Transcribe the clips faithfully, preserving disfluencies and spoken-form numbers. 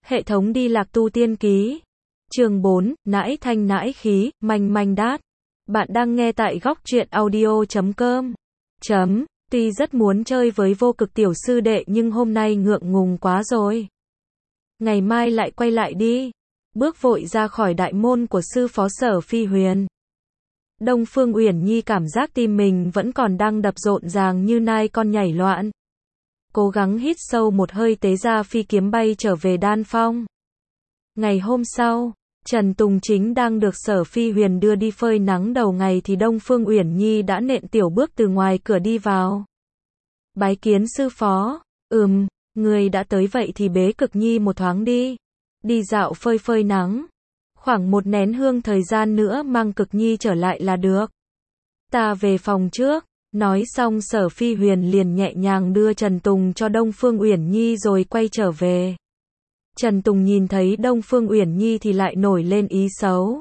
Hệ thống đi lạc tu tiên ký. Chương bốn, nãi thanh nãi khí, manh manh đát. Bạn đang nghe tại góc truyện audio chấm com. Chấm, tuy rất muốn chơi với vô cực tiểu sư đệ nhưng hôm nay ngượng ngùng quá rồi. Ngày mai lại quay lại đi. Bước vội ra khỏi đại môn của sư phó Sở Phi Huyền. Đông Phương Uyển Nhi cảm giác tim mình vẫn còn đang đập rộn ràng như nai con nhảy loạn. Cố gắng hít sâu một hơi tế ra phi kiếm bay trở về đan phong. Ngày hôm sau, Trần Tùng chính đang được Sở Phi Huyền đưa đi phơi nắng đầu ngày thì Đông Phương Uyển Nhi đã nện tiểu bước từ ngoài cửa đi vào. Bái kiến sư phó. Ừm, người đã tới vậy thì bế Cực Nhi một thoáng đi. Đi dạo phơi phơi nắng. Khoảng một nén hương thời gian nữa mang Cực Nhi trở lại là được. Ta về phòng trước. Nói xong Sở Phi Huyền liền nhẹ nhàng đưa Trần Tùng cho Đông Phương Uyển Nhi rồi quay trở về. Trần Tùng nhìn thấy Đông Phương Uyển Nhi thì lại nổi lên ý xấu.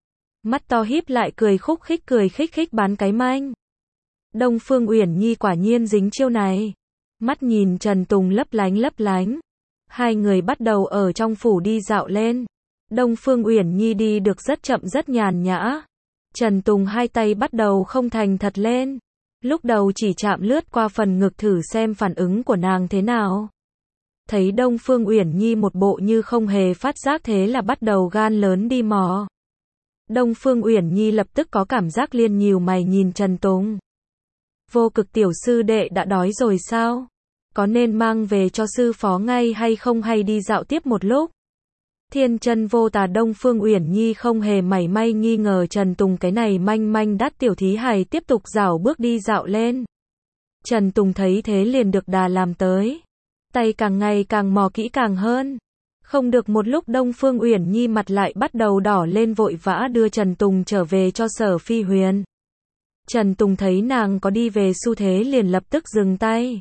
Mắt to híp lại cười khúc khích cười khích khích bán cái manh. Đông Phương Uyển Nhi quả nhiên dính chiêu này. Mắt nhìn Trần Tùng lấp lánh lấp lánh. Hai người bắt đầu ở trong phủ đi dạo lên. Đông Phương Uyển Nhi đi được rất chậm rất nhàn nhã. Trần Tùng hai tay bắt đầu không thành thật lên. Lúc đầu chỉ chạm lướt qua phần ngực thử xem phản ứng của nàng thế nào. Thấy Đông Phương Uyển Nhi một bộ như không hề phát giác thế là bắt đầu gan lớn đi mò. Đông Phương Uyển Nhi lập tức có cảm giác liên nhíu mày nhìn Trần Tùng. Vô cực tiểu sư đệ đã đói rồi sao? Có nên mang về cho sư phó ngay hay không hay đi dạo tiếp một lúc? Thiên chân vô tà Đông Phương Uyển Nhi không hề mảy may nghi ngờ Trần Tùng cái này manh manh đắt tiểu thí hài tiếp tục dạo bước đi dạo lên. Trần Tùng thấy thế liền được đà làm tới. Tay càng ngày càng mò kỹ càng hơn. Không được một lúc Đông Phương Uyển Nhi mặt lại bắt đầu đỏ lên vội vã đưa Trần Tùng trở về cho Sở Phi Huyền. Trần Tùng thấy nàng có đi về xu thế liền lập tức dừng tay.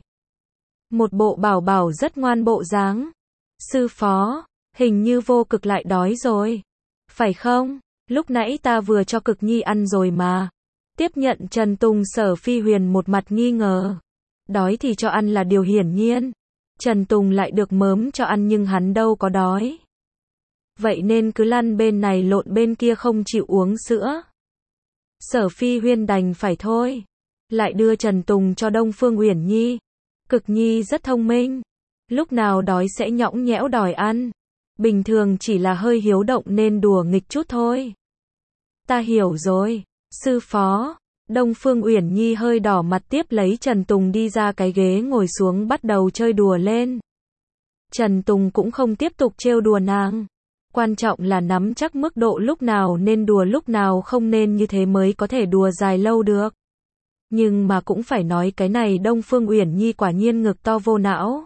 Một bộ bảo bảo rất ngoan bộ dáng. Sư phó, hình như vô cực lại đói rồi. Phải không? Lúc nãy ta vừa cho Cực Nhi ăn rồi mà. Tiếp nhận Trần Tùng Sở Phi Huyền một mặt nghi ngờ. Đói thì cho ăn là điều hiển nhiên. Trần Tùng lại được mớm cho ăn nhưng hắn đâu có đói. Vậy nên cứ lăn bên này lộn bên kia không chịu uống sữa. Sở Phi Huyền đành phải thôi. Lại đưa Trần Tùng cho Đông Phương Uyển Nhi. Cực Nhi rất thông minh. Lúc nào đói sẽ nhõng nhẽo đòi ăn. Bình thường chỉ là hơi hiếu động nên đùa nghịch chút thôi. Ta hiểu rồi, sư phó. Đông Phương Uyển Nhi hơi đỏ mặt tiếp lấy Trần Tùng đi ra cái ghế ngồi xuống bắt đầu chơi đùa lên. Trần Tùng cũng không tiếp tục trêu đùa nàng. Quan trọng là nắm chắc mức độ lúc nào nên đùa lúc nào không nên như thế mới có thể đùa dài lâu được. Nhưng mà cũng phải nói cái này Đông Phương Uyển Nhi quả nhiên ngực to vô não.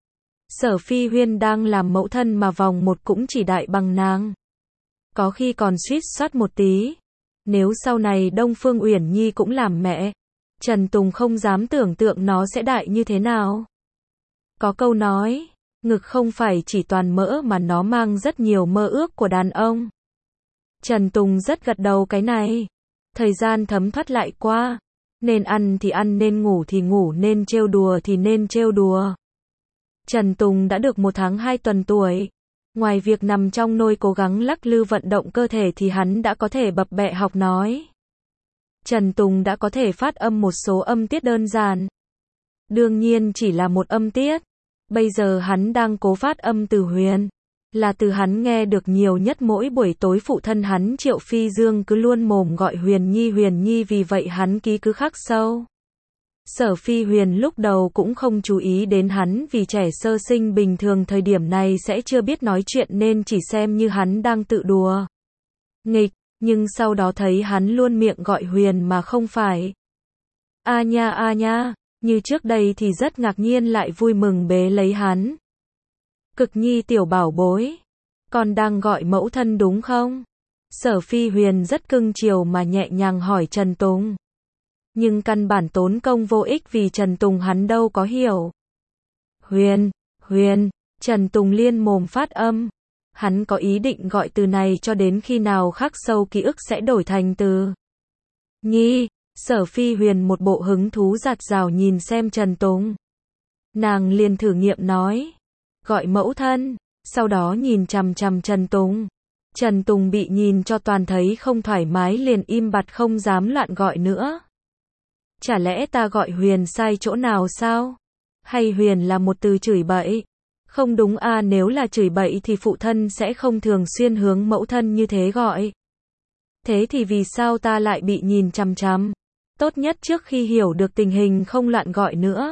Sở Phi Huyền đang làm mẫu thân mà vòng một cũng chỉ đại bằng nàng. Có khi còn suýt soát một tí. Nếu sau này Đông Phương Uyển Nhi cũng làm mẹ, Trần Tùng không dám tưởng tượng nó sẽ đại như thế nào. Có câu nói, ngực không phải chỉ toàn mỡ mà nó mang rất nhiều mơ ước của đàn ông. Trần Tùng rất gật đầu cái này. Thời gian thấm thoát lại qua. Nên ăn thì ăn, nên ngủ thì ngủ, nên trêu đùa thì nên trêu đùa. Trần Tùng đã được một tháng hai tuần tuổi. Ngoài việc nằm trong nôi cố gắng lắc lư vận động cơ thể thì hắn đã có thể bập bẹ học nói. Trần Tùng đã có thể phát âm một số âm tiết đơn giản. Đương nhiên chỉ là một âm tiết. Bây giờ hắn đang cố phát âm từ Huyền. Là từ hắn nghe được nhiều nhất mỗi buổi tối phụ thân hắn Triệu Phi Dương cứ luôn mồm gọi Huyền Nhi Huyền Nhi vì vậy hắn ký cứ khắc sâu. Sở Phi Huyền lúc đầu cũng không chú ý đến hắn vì trẻ sơ sinh bình thường thời điểm này sẽ chưa biết nói chuyện nên chỉ xem như hắn đang tự đùa nghịch, nhưng sau đó thấy hắn luôn miệng gọi Huyền mà không phải a nha a nha, như trước đây thì rất ngạc nhiên lại vui mừng bế lấy hắn. Cực Nhi tiểu bảo bối, con đang gọi mẫu thân đúng không? Sở Phi Huyền rất cưng chiều mà nhẹ nhàng hỏi Trần Tùng. Nhưng căn bản tốn công vô ích vì Trần Tùng hắn đâu có hiểu. Huyền, Huyền, Trần Tùng liên mồm phát âm. Hắn có ý định gọi từ này cho đến khi nào khắc sâu ký ức sẽ đổi thành từ Nhi. Sở Phi Huyền một bộ hứng thú dạt dào nhìn xem Trần Tùng. Nàng liền thử nghiệm nói. Gọi mẫu thân. sau đó nhìn chằm chằm Trần Tùng. Trần Tùng bị nhìn cho toàn thấy không thoải mái liền im bặt không dám loạn gọi nữa. Chả lẽ ta gọi Huyền sai chỗ nào sao? Hay Huyền là một từ chửi bậy? Không đúng à, nếu là chửi bậy thì phụ thân sẽ không thường xuyên hướng mẫu thân như thế gọi. Thế thì vì sao ta lại bị nhìn chằm chằm? Tốt nhất trước khi hiểu được tình hình không loạn gọi nữa.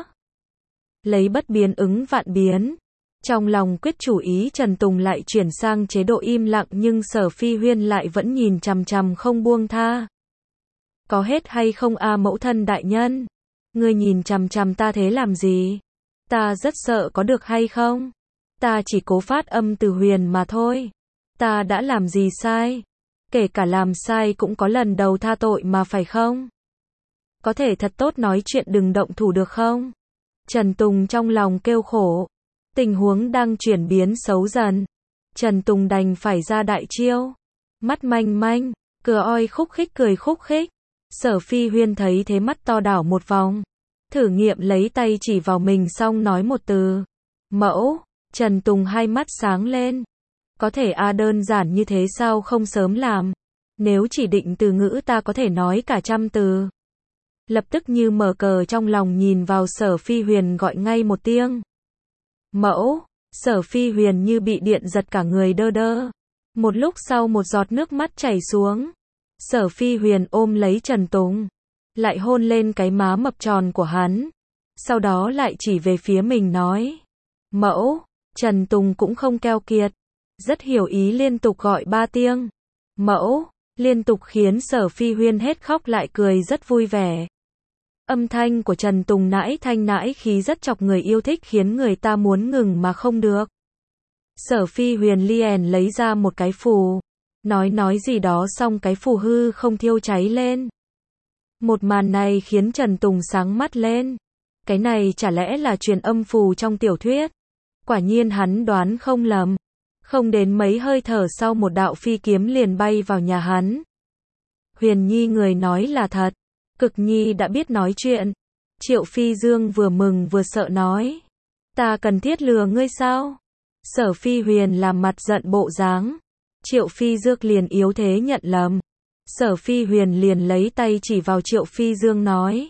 Lấy bất biến ứng vạn biến. Trong lòng quyết chủ ý, Trần Tùng lại chuyển sang chế độ im lặng, nhưng Sở Phi Huyên lại vẫn nhìn chằm chằm không buông tha. Có hết hay không a mẫu thân đại nhân? Ngươi nhìn chằm chằm ta thế làm gì? Ta rất sợ có được hay không? Ta chỉ cố phát âm từ Huyền mà thôi. Ta đã làm gì sai? Kể cả làm sai cũng có lần đầu tha tội mà phải không? Có thể thật tốt nói chuyện đừng động thủ được không? Trần Tùng trong lòng kêu khổ. Tình huống đang chuyển biến xấu dần. Trần Tùng đành phải ra đại chiêu. Mắt manh manh, cửa oi khúc khích cười khúc khích. Sở Phi Huyên thấy thế mắt to đảo một vòng. Thử nghiệm lấy tay chỉ vào mình xong nói một từ. Mẫu. Trần Tùng hai mắt sáng lên. Có thể a à, đơn giản như thế sao không sớm làm? Nếu chỉ định từ ngữ ta có thể nói cả trăm từ. Lập tức như mở cờ trong lòng nhìn vào Sở Phi Huyền gọi ngay một tiếng. Mẫu. Sở Phi Huyền như bị điện giật cả người đơ đơ. Một lúc sau một giọt nước mắt chảy xuống. Sở Phi Huyền ôm lấy Trần Tùng. Lại hôn lên cái má mập tròn của hắn. Sau đó lại chỉ về phía mình nói. Mẫu. Trần Tùng cũng không keo kiệt. Rất hiểu ý liên tục gọi ba tiếng. Mẫu. Liên tục khiến Sở Phi Huyên hết khóc lại cười rất vui vẻ. Âm thanh của Trần Tùng nãi thanh nãi khí rất chọc người yêu thích, khiến người ta muốn ngừng mà không được. Sở Phi Huyền liền lấy ra một cái phù. Nói nói gì đó xong cái phù hư không thiêu cháy lên. Một màn này khiến Trần Tùng sáng mắt lên. Cái này chả lẽ là truyền âm phù trong tiểu thuyết? Quả nhiên hắn đoán không lầm. Không đến mấy hơi thở sau một đạo phi kiếm liền bay vào nhà hắn. Huyền Nhi người nói là thật. Cực Nhi đã biết nói chuyện. Triệu Phi Dương vừa mừng vừa sợ nói. Ta cần thiết lừa ngươi sao? Sở Phi Huyền làm mặt giận bộ dáng. Triệu Phi Dương liền yếu thế nhận lầm. Sở Phi Huyền liền lấy tay chỉ vào Triệu Phi Dương nói.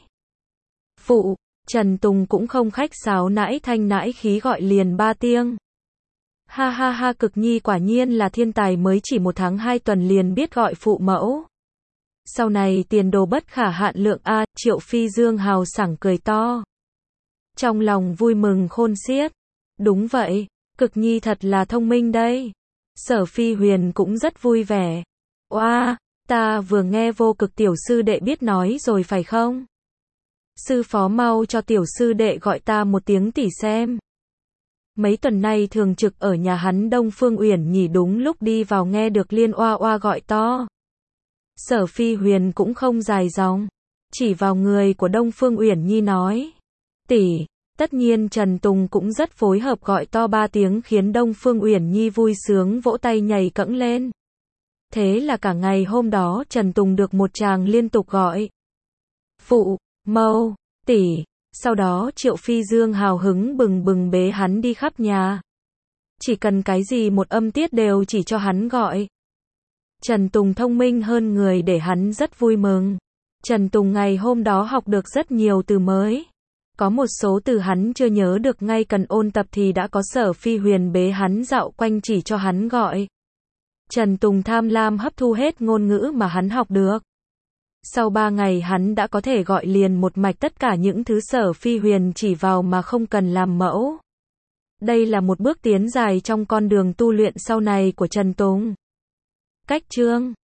Phụ. Trần Tùng cũng không khách sáo nãi thanh nãi khí gọi liền ba tiếng. Ha ha ha, Cực Nhi quả nhiên là thiên tài, mới chỉ một tháng hai tuần liền biết gọi phụ mẫu. Sau này tiền đồ bất khả hạn lượng a. Triệu Phi Dương hào sảng cười to. Trong lòng vui mừng khôn xiết. Đúng vậy, Cực Nhi thật là thông minh đây. Sở Phi Huyền cũng rất vui vẻ. Oa, ta vừa nghe Vô Cực tiểu sư đệ biết nói rồi phải không? Sư phó mau cho tiểu sư đệ gọi ta một tiếng tỷ xem. Mấy tuần nay thường trực ở nhà hắn Đông Phương Uyển Nhi đúng lúc đi vào nghe được liên oa oa gọi to. Sở Phi Huyền cũng không dài dòng, chỉ vào người của Đông Phương Uyển Nhi nói. Tỷ. Tất nhiên Trần Tùng cũng rất phối hợp gọi to ba tiếng, khiến Đông Phương Uyển Nhi vui sướng vỗ tay nhảy cẫng lên. Thế là cả ngày hôm đó Trần Tùng được một tràng liên tục gọi. Phụ, mẫu, tỷ. Sau đó Triệu Phi Dương hào hứng bừng bừng bế hắn đi khắp nhà. Chỉ cần cái gì một âm tiết đều chỉ cho hắn gọi. Trần Tùng thông minh hơn người để hắn rất vui mừng. Trần Tùng ngày hôm đó học được rất nhiều từ mới. Có một số từ hắn chưa nhớ được, ngay cần ôn tập thì đã có Sở Phi Huyền bế hắn dạo quanh chỉ cho hắn gọi. Trần Tùng tham lam hấp thu hết ngôn ngữ mà hắn học được. Sau ba ngày hắn đã có thể gọi liền một mạch tất cả những thứ Sở Phi Huyền chỉ vào mà không cần làm mẫu. Đây là một bước tiến dài trong con đường tu luyện sau này của Trần Tùng. Cách chương